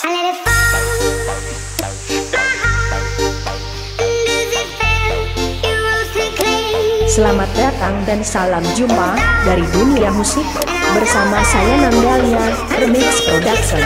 Selamat datang dan salam jumpa dari dunia musik bersama saya Nandalia Remix Production.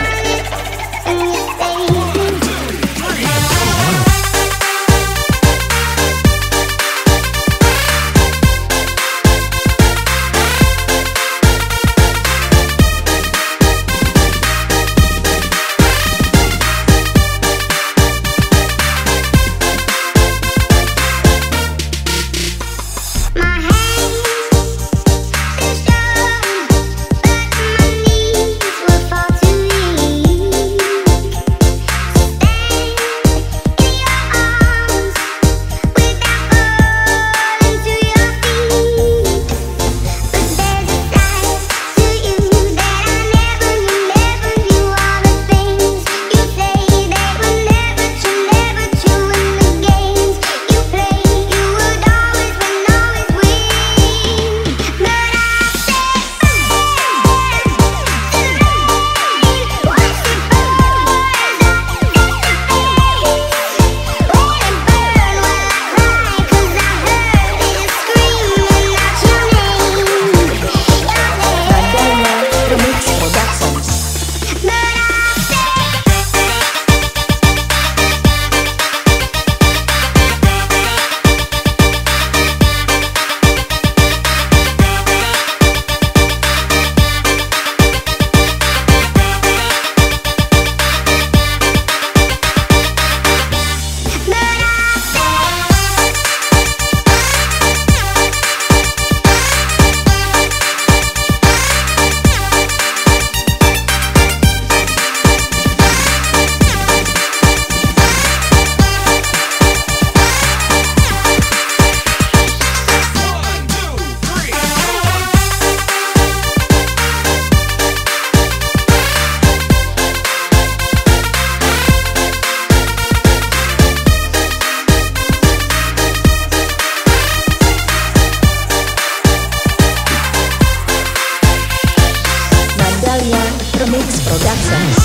Remix Productions.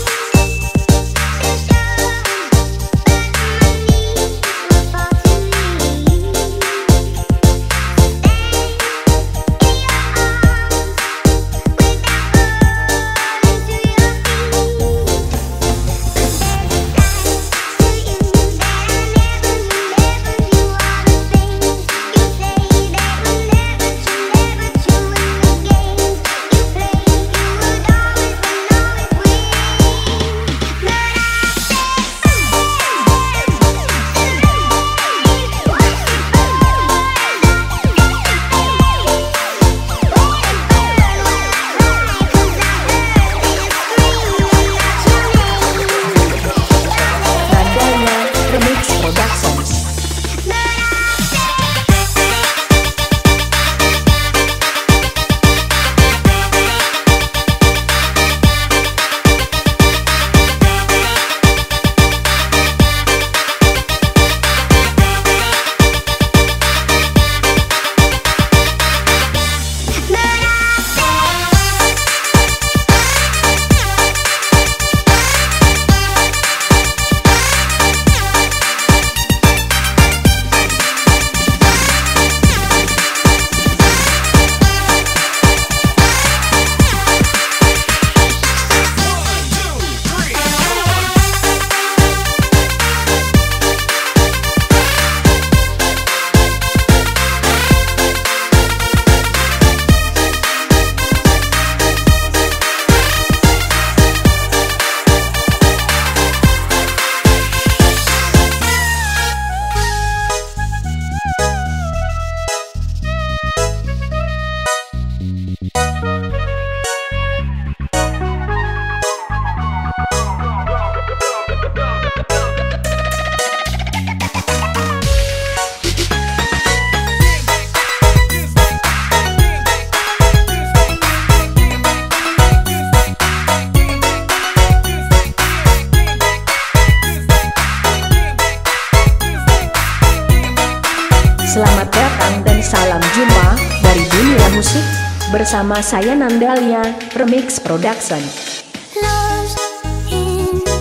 Selamat datang dan salam jumpa dari dunia musik bersama saya Nandalia Remix Production. Lost in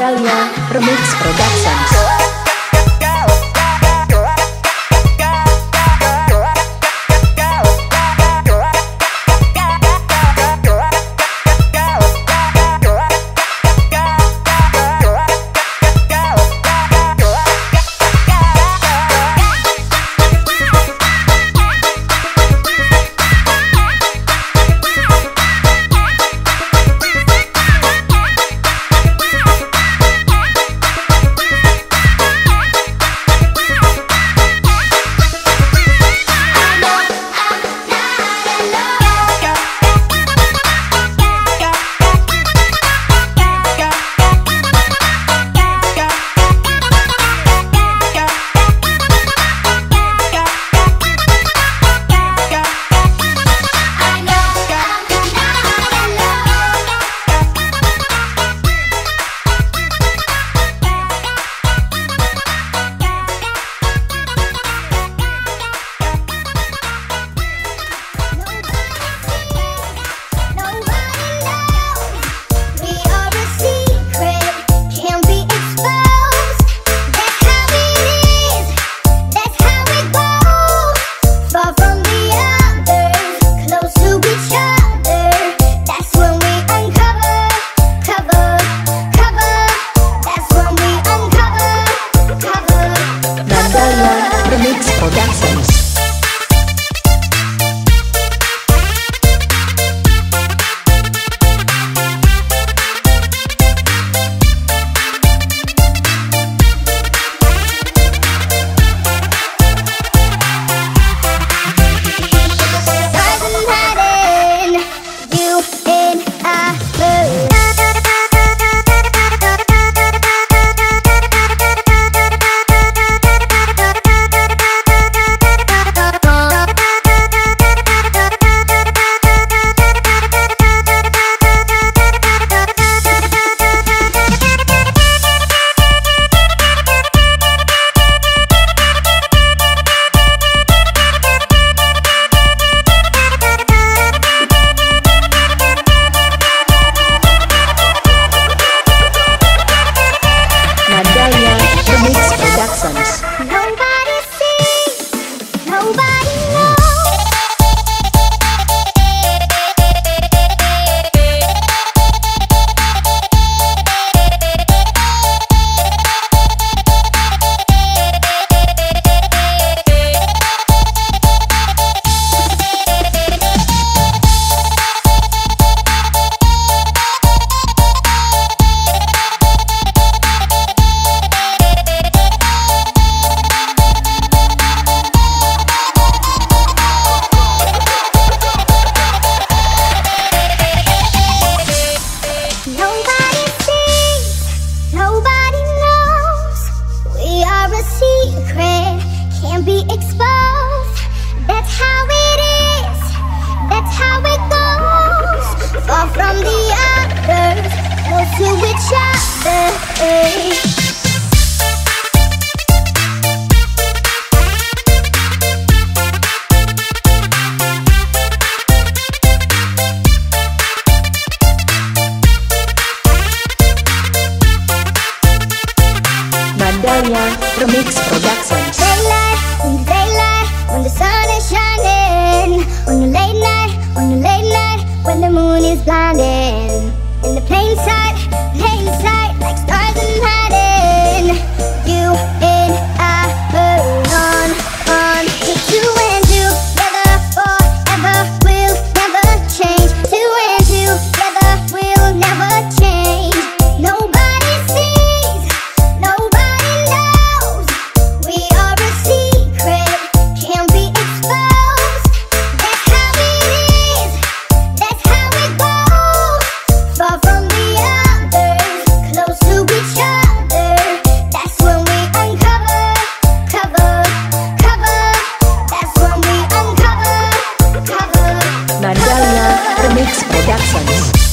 Nandalia Remix Productions. Remix Productions. Nobody sees, nobody knows. Nobody sees, nobody knows. We are a secret, can't be exposed. That's how it is, that's how it goes. Far from the others, close to each other. Nandalia Remix Productions. Daylight, when the sun is shining. On the late night, when the moon is blinding. In the plain sight, like stars in hiding. You and I burn on. Two and together forever, we'll never change. Two and together, we'll never change. Nobody sees, nobody knows. We are a secret, can't be exposed. That's how it is, that's how it goes. Far from the others, close to each other. That's when we uncover, cover. That's when we uncover, cover. Nandalia Remix Productions.